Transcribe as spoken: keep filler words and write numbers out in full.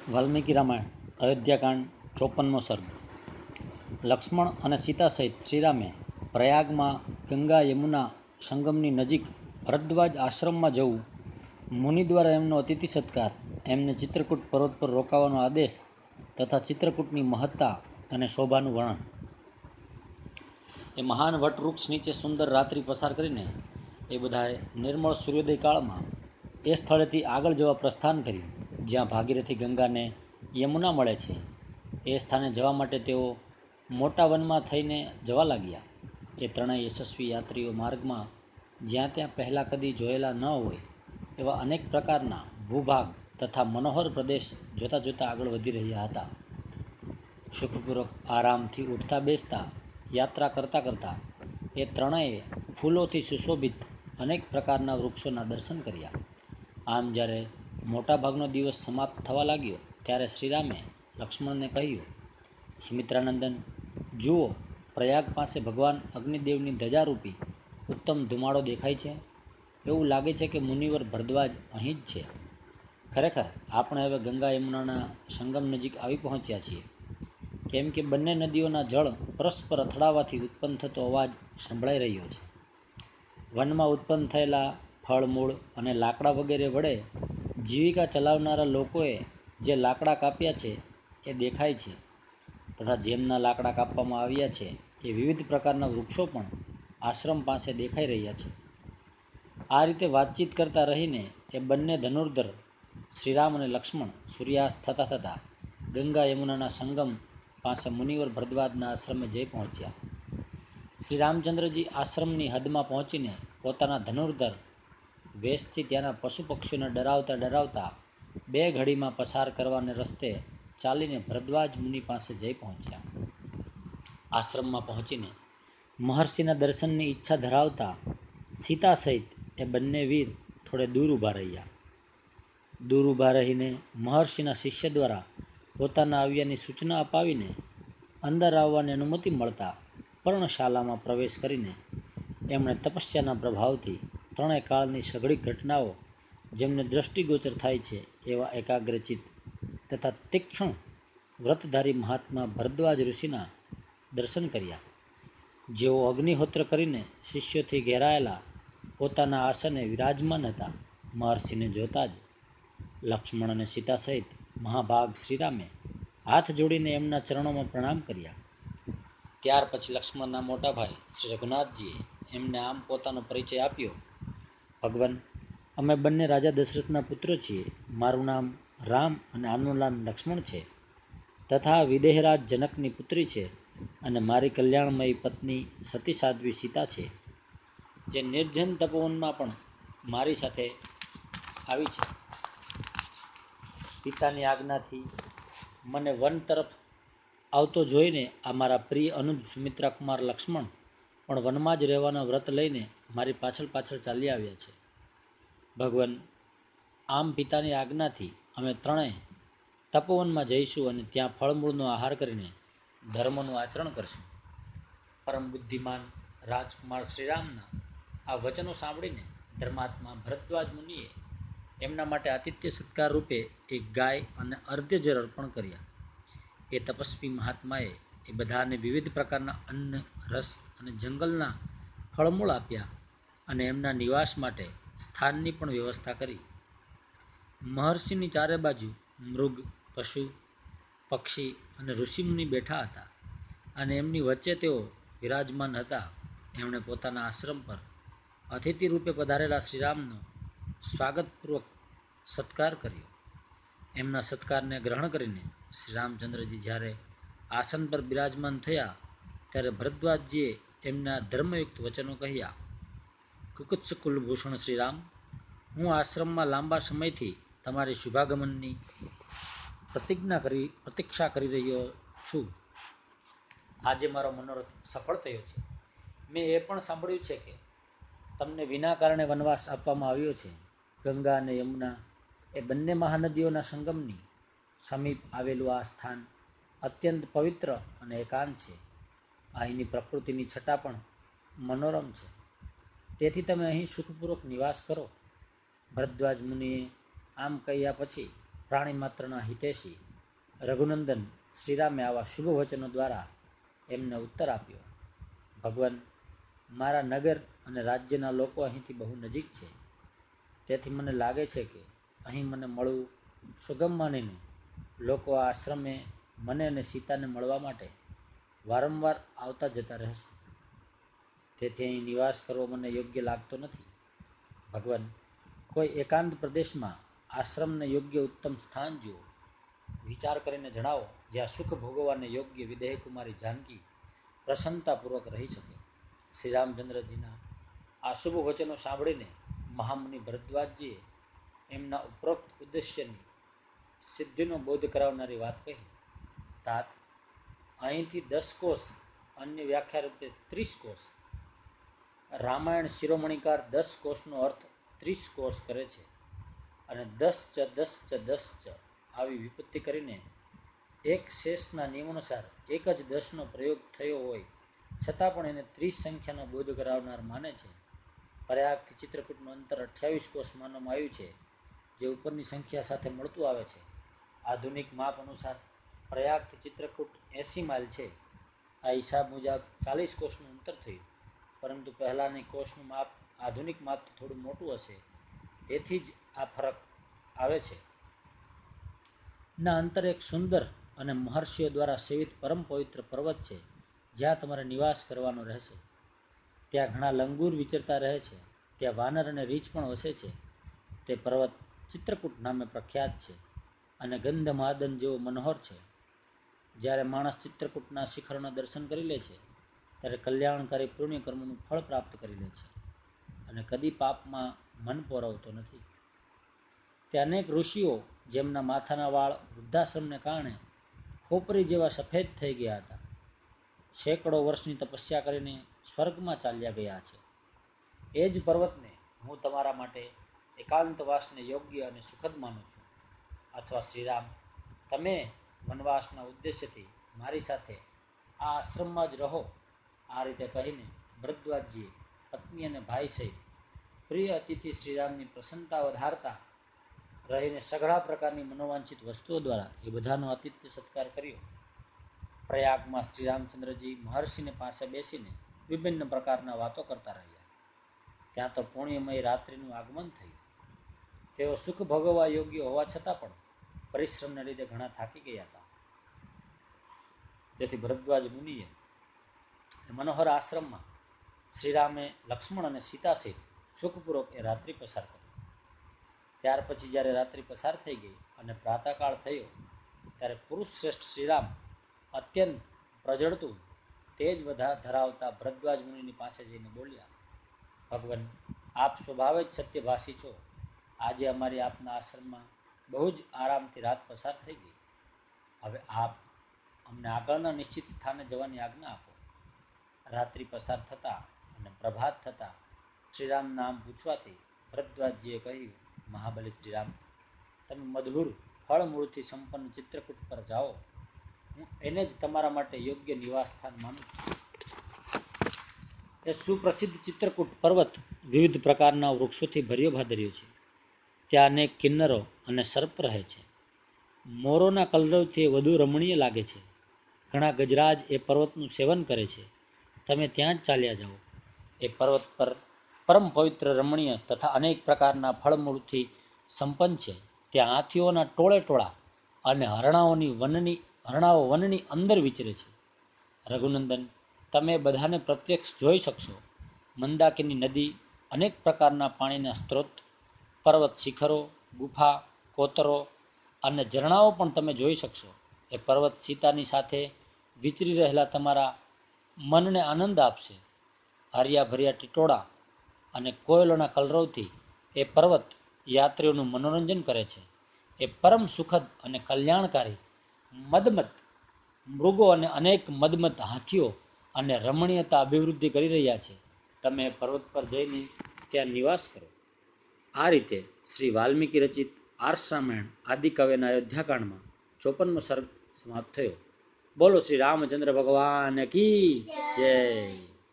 વાલ્મીકી રામાયણ અયોધ્યાકાંડ ચોપનમો સર્ગ. લક્ષ્મણ અને સીતા સહિત શ્રીરામે પ્રયાગમાં ગંગા યમુના સંગમની નજીક ભરદ્વાજ આશ્રમમાં જવું, મુનિ દ્વારા એમનો અતિથિ સત્કાર, એમને ચિત્રકૂટ પર્વત પર રોકાવાનો આદેશ તથા ચિત્રકૂટની મહત્તા અને શોભાનું વર્ણન. એ મહાન વટવૃક્ષ નીચે સુંદર રાત્રિ પસાર કરીને એ બધાએ નિર્મળ સૂર્યોદય કાળમાં એ સ્થળેથી આગળ જવા પ્રસ્થાન કર્યું જ્યાં ભાગીરથી ગંગાને યમુના મળે છે. એ સ્થાને જવા માટે તેઓ મોટા વનમાં થઈને જવા લાગ્યા. એ ત્રણેય યશસ્વી યાત્રીઓ માર્ગમાં જ્યાં ત્યાં પહેલાં કદી જોયેલા ન હોય એવા અનેક પ્રકારના ભૂભાગ તથા મનોહર પ્રદેશ જોતા જોતા આગળ વધી રહ્યા હતા. સુખપૂર્વક આરામથી ઉઠતા બેસતા યાત્રા કરતાં કરતાં એ ત્રણેય ફૂલોથી સુશોભિત અનેક પ્રકારના વૃક્ષોના દર્શન કર્યા. આમ જ્યારે મોટાભાગનો દિવસ સમાપ્ત થવા લાગ્યો ત્યારે શ્રીરામે લક્ષ્મણને કહ્યું, સુમિત્રાનંદન, જુઓ, પ્રયાગ પાસે ભગવાન અગ્નિદેવની ધજારૂપી ઉત્તમ ધુમાડો દેખાય છે. એવું લાગે છે કે મુનિવર ભરદ્વાજ અહીં જ છે. ખરેખર આપણે હવે ગંગા યમુનાના સંગમ નજીક આવી પહોંચ્યા છીએ, કેમ કે બંને નદીઓના જળ પરસ્પર અથડાવાથી ઉત્પન્ન થતો અવાજ સંભળાઈ રહ્યો છે. વનમાં ઉત્પન્ન થયેલા ફળમૂળ અને લાકડા વગેરે વડે જીવિકા ચલાવનારા લોકોએ જે લાકડા કાપ્યા છે એ દેખાય છે, તથા જેમના લાકડા કાપવામાં આવ્યા છે એ વિવિધ પ્રકારના વૃક્ષો પણ આશ્રમ પાસે દેખાઈ રહ્યા છે. આ રીતે વાતચીત કરતા રહીને એ બંને ધનુર્ધર શ્રીરામ અને લક્ષ્મણ સૂર્યાસ્ત થતાં થતાં ગંગા યમુનાના સંગમ પાસે મુનિવર ભરદ્વાજના આશ્રમે જઈ પહોંચ્યા. શ્રી રામચંદ્રજી આશ્રમની હદમાં પહોંચીને પોતાના ધનુર્ધર વેશથી ત્યાંના પશુ પક્ષીઓને ડરાવતા ડરાવતા બે ઘડીમાં પસાર કરવાને રસ્તે ચાલીને ભરદ્વાજ મુનિ પાસે જઈ પહોંચ્યા. આશ્રમમાં પહોંચીને મહર્ષિના દર્શનની ઈચ્છા ધરાવતા સીતા સહિત એ બંને વીર થોડે દૂર ઊભા રહ્યા. દૂર ઊભા રહીને મહર્ષિના શિષ્ય દ્વારા પોતાના આવ્યાની સૂચના અપાવીને અંદર આવવાની અનુમતિ મળતા પર્ણશાલામાં પ્રવેશ કરીને એમણે તપસ્યાના પ્રભાવથી ત્રણેય કાળની સઘળી ઘટનાઓ જેમને દ્રષ્ટિગોચર થાય છે એવા એકાગ્રચિત્ત તથા તીક્ષ્ણ વ્રતધારી મહાત્મા ભરદ્વાજ ઋષિના દર્શન કર્યા. જેઓ અગ્નિહોત્ર કરીને શિષ્યોથી ઘેરાયેલા પોતાના આસને વિરાજમાન હતા. મહર્ષિને જોતા જ લક્ષ્મણ અને સીતા સહિત મહાભાગ શ્રીરામે હાથ જોડીને એમના ચરણોમાં પ્રણામ કર્યા. ત્યાર પછી લક્ષ્મણના મોટા ભાઈ શ્રી રઘુનાથજીએ એમને આમ પોતાનો પરિચય આપ્યો. ભગવાન, અમે બંને રાજા દશરથના પુત્ર છીએ. મારું નામ રામ અને આમનું નામ લક્ષ્મણ છે, તથા વિદેહરાજ જનકની પુત્રી છે, અને મારી કલ્યાણમયી પત્ની સતી સાધ્વી સીતા છે, જે નિર્જન તપોવનમાં પણ મારી સાથે આવી છે. પિતાની આજ્ઞાથી મને વન તરફ આવતો જોઈને આ મારા પ્રિય અનુજ સુમિત્રા કુમાર લક્ષ્મણ પણ વનમાં જ રહેવાના વ્રત લઈને મારી પાછળ પાછળ ચાલી આવ્યા છે. ભગવાન, આમ પિતાની આજ્ઞાથી અમે ત્રણેય તપોવનમાં જઈશું અને ત્યાં ફળમૂળનો આહાર કરીને ધર્મનું આચરણ કરશું. પરમ બુદ્ધિમાન રાજકુમાર શ્રીરામના આ વચનો સાંભળીને ધર્માત્મા ભરદ્વાજ મુનિએ એમના માટે આતિથ્ય સત્કાર રૂપે એક ગાય અને અર્ધ્ય જળ અર્પણ કર્યા. એ તપસ્વી મહાત્માએ એ બધાને વિવિધ પ્રકારના અન્ન, રસ અને જંગલના ફળમૂળ આપ્યા અને એમના નિવાસ માટે સ્થાનની પણ વ્યવસ્થા કરી. મહર્ષિની ચારે બાજુ મૃગ, પશુ, પક્ષી અને ઋષિમુનિ બેઠા હતા અને એમની વચ્ચે તેઓ વિરાજમાન હતા. એમણે પોતાના આશ્રમ પર અતિથિ રૂપે પધારેલા શ્રીરામનો સ્વાગતપૂર્વક સત્કાર કર્યો. એમના સત્કારને ગ્રહણ કરીને શ્રી રામચંદ્રજી જ્યારે આસન પર બિરાજમાન થયા ત્યારે ભરદ્વાજજીએ એમના ધર્મયુક્ત વચનો કહ્યા. કુકુત્સ કુલભૂષણ શ્રીરામ, હું આશ્રમમાં લાંબા સમયથી તમારી શુભાગમનની પ્રતિજ્ઞા કરી પ્રતીક્ષા કરી રહ્યો છું. આજે મારો મનોરથ સફળ થયો છે. મેં એ પણ સાંભળ્યું છે કે તમને વિના કારણે વનવાસ આપવામાં આવ્યો છે. ગંગા અને યમુના એ બંને મહાનદીઓના સંગમની સમીપ આવેલું આ સ્થાન અત્યંત પવિત્ર અને એકાંત છે. અહીંની પ્રકૃતિની છટા પણ મનોરમ છે. તેથી તમે અહીં સુખપૂર્વક નિવાસ કરો. ભરદ્વાજ મુનિએ આમ કહ્યા પછી પ્રાણી માત્રના હિતેશી રઘુનંદન શ્રીરામે આવા શુભ વચનો દ્વારા એમને ઉત્તર આપ્યો. ભગવાન, મારા નગર અને રાજ્યના લોકો અહીંથી બહુ નજીક છે, તેથી મને લાગે છે કે અહીં મને મળવું સુગમ માનીને લોકો આ આશ્રમે મને અને સીતાને મળવા માટે વારંવાર આવતા જતા રહેશે. તેથી અહીં નિવાસ કરવો મને યોગ્ય લાગતો નથી. ભગવાન, કોઈ એકાંત પ્રદેશમાં આશ્રમને યોગ્ય ઉત્તમ સ્થાન જુઓ. વિચાર કરીને જણાવો જ્યાં સુખ ભોગવવાને યોગ્ય વિદેહ કુમારી જાનકી પ્રસન્નતાપૂર્વક રહી શકે. શ્રી રામચંદ્રજીના આ શુભ વચનો સાંભળીને મહામુનિ ભરદ્વાજજીએ એમના ઉપરોક્ત ઉદ્દેશ્યની સિદ્ધિનો બોધ કરાવનારી વાત કહી. તાત, અહીંથી દસ કોષ, અન્ય વ્યાખ્યા રીતે ત્રીસ કોષ. રામાયણ શિરોમણીકાર દસ કોષનો અર્થ ત્રીસ કોષ કરે છે અને દસ ચ દસ ચ દસ ચ આવી વિપત્તિ કરીને એક શેષના નિયમાનુસાર એક જ દસનો પ્રયોગ થયો હોય છતાં પણ એને ત્રીસ સંખ્યાનો બોધ કરાવનાર માને છે. પ્રયાગથી ચિત્રકૂટનું અંતર અઠ્યાવીસ કોષ માનવામાં આવ્યું છે, જે ઉપરની સંખ્યા સાથે મળતું આવે છે. આધુનિક માપ અનુસાર પ્રયાગથી ચિત્રકૂટ એંસી માઇલ છે. આ હિસાબ મુજબ ચાલીસ કોષનું અંતર થયું, પરંતુ પહેલાંની કોષનું માપ આધુનિક માપથી થોડું મોટું હશે, તેથી જ આ ફરક આવે છે. ના અંતર એક સુંદર અને મહર્ષિઓ દ્વારા સેવિત પરમ પવિત્ર પર્વત છે, જ્યાં તમારે નિવાસ કરવાનો રહેશે. ત્યાં ઘણા લંગૂર વિચરતા રહે છે. ત્યાં વાનર અને રીંછ પણ વસે છે. તે પર્વત ચિત્રકૂટ નામે પ્રખ્યાત છે અને ગંધમાદન જેવો મનોહર છે. જ્યારે માણસ ચિત્રકૂટના શિખરોના દર્શન કરી લે છે, ત્યારે કલ્યાણકારી પુણ્ય કર્મોનું ફળ પ્રાપ્ત કરી લે છે અને કદી પાપમાં મન પોરવતો નથી. ત્યાં અનેક ઋષિઓ, જેમના માથાના વાળ વૃદ્ધાશ્રમને કારણે ખોપરી જેવા સફેદ થઈ ગયા હતા, સેંકડો વર્ષની તપસ્યા કરીને સ્વર્ગમાં ચાલ્યા ગયા છે. એ જ પર્વતને હું તમારા માટે એકાંતવાસને યોગ્ય અને સુખદ માનું છું. અથવા શ્રીરામ, તમે વનવાસના ઉદ્દેશ્યથી મારી સાથે આ આશ્રમમાં જ રહો. આ રીતે કહીને ભરદ્વાજજીએ પત્ની અને ભાઈ સહિત પ્રિય અતિથિ શ્રીરામની પ્રસન્નતા વધારતા રહીને સઘળા પ્રકારની મનોવાંછિત વસ્તુઓ દ્વારા એ બધાનો આતિથ્ય સત્કાર કર્યો. પ્રયાગમાં શ્રી રામચંદ્રજી મહર્ષિને પાસે બેસીને વિભિન્ન પ્રકારના વાતો કરતા રહ્યા. ત્યાં તો પુણ્યમય રાત્રિનું આગમન થયું. તેઓ સુખ ભોગવવા યોગ્ય હોવા છતાં પણ પરિશ્રમને લીધે ઘણા થાકી ગયા હતા. તેથી ભરદ્વાજ મુનિએ મનોહર આશ્રમમાં શ્રીરામે લક્ષ્મણ અને સીતા સહિત સુખપૂર્વક એ રાત્રિ પસાર કરી. ત્યાર પછી જ્યારે રાત્રિ પસાર થઈ ગઈ અને પ્રાતઃકાળ થયો, ત્યારે પુરુષ શ્રેષ્ઠ શ્રીરામ અત્યંત પ્રજળતું તેજ વધા ધરાવતા ભરદ્વાજ મુનિની પાસે જઈને બોલ્યા, ભગવાન, આપ સ્વભાવે જ સત્યભાષી છો. આજે અમારી આપના આશ્રમમાં બહુ જ આરામથી રાત પસાર થઈ ગઈ. હવે આપ અમને આગળના નિશ્ચિત સ્થાને જવાની આજ્ઞા આપો. રાત્રિ પસાર થતાં અને પ્રભાત થતાં શ્રીરામ નામ પૂછવાથી ભરદ્વાજજીએ કહ્યું, મહાબલી શ્રીરામ, તમે મધુર ફળમૂળથી સંપન્ન ચિત્રકૂટ પર જાઓ. હું એને જ તમારા માટે યોગ્ય નિવાસ સ્થાન માનું છું. એ સુપ્રસિદ્ધ ચિત્રકૂટ પર્વત વિવિધ પ્રકારના વૃક્ષોથી ભર્યો ભાદર્યો છે. ત્યાં અનેક કિન્નરો અને સર્પ રહે છે. મોરોના કલરવથી એ વધુ રમણીય લાગે છે. ઘણા ગજરાજ એ પર્વતનું સેવન કરે છે. તમે ત્યાં જ ચાલ્યા જાઓ. એ પર્વત પર પરમ પવિત્ર રમણીય તથા અનેક પ્રકારના ફળમૂળથી સંપન્ન છે. ત્યાં હાથીઓના ટોળે ટોળા અને હરણાઓની વનની હરણાઓ વનની અંદર વિચરે છે. રઘુનંદન, તમે બધાને પ્રત્યક્ષ જોઈ શકશો. મંદાકિની નદી, અનેક પ્રકારના પાણીના સ્ત્રોત, પર્વત શિખરો, ગુફા, કોતરો અને ઝરણાઓ પણ તમે જોઈ શકશો. એ પર્વત સીતાની સાથે વિચરી રહેલા તમારા મનને આનંદ આપશે. હરિયા ભર્યા ટીટોળા અને કોયલોના કલરવથી એ પર્વત યાત્રીઓનું મનોરંજન કરે છે. એ પરમ સુખદ અને કલ્યાણકારી મદમત મૃગો અને અનેક મદમત હાથીઓ અને રમણીયતા અભિવૃદ્ધિ કરી રહ્યા છે. તમે પર્વત પર જઈને ત્યાં નિવાસ કરો. આ રીતે શ્રી વાલ્મીકી રચિત આર્ષ રામાયણ આદિ કાવ્યના અયોધ્યાકાંડમાં ચોપનમો સર્ગ સમાપ્ત થયો. બોલો શ્રી રામચંદ્ર ભગવાન કી જય.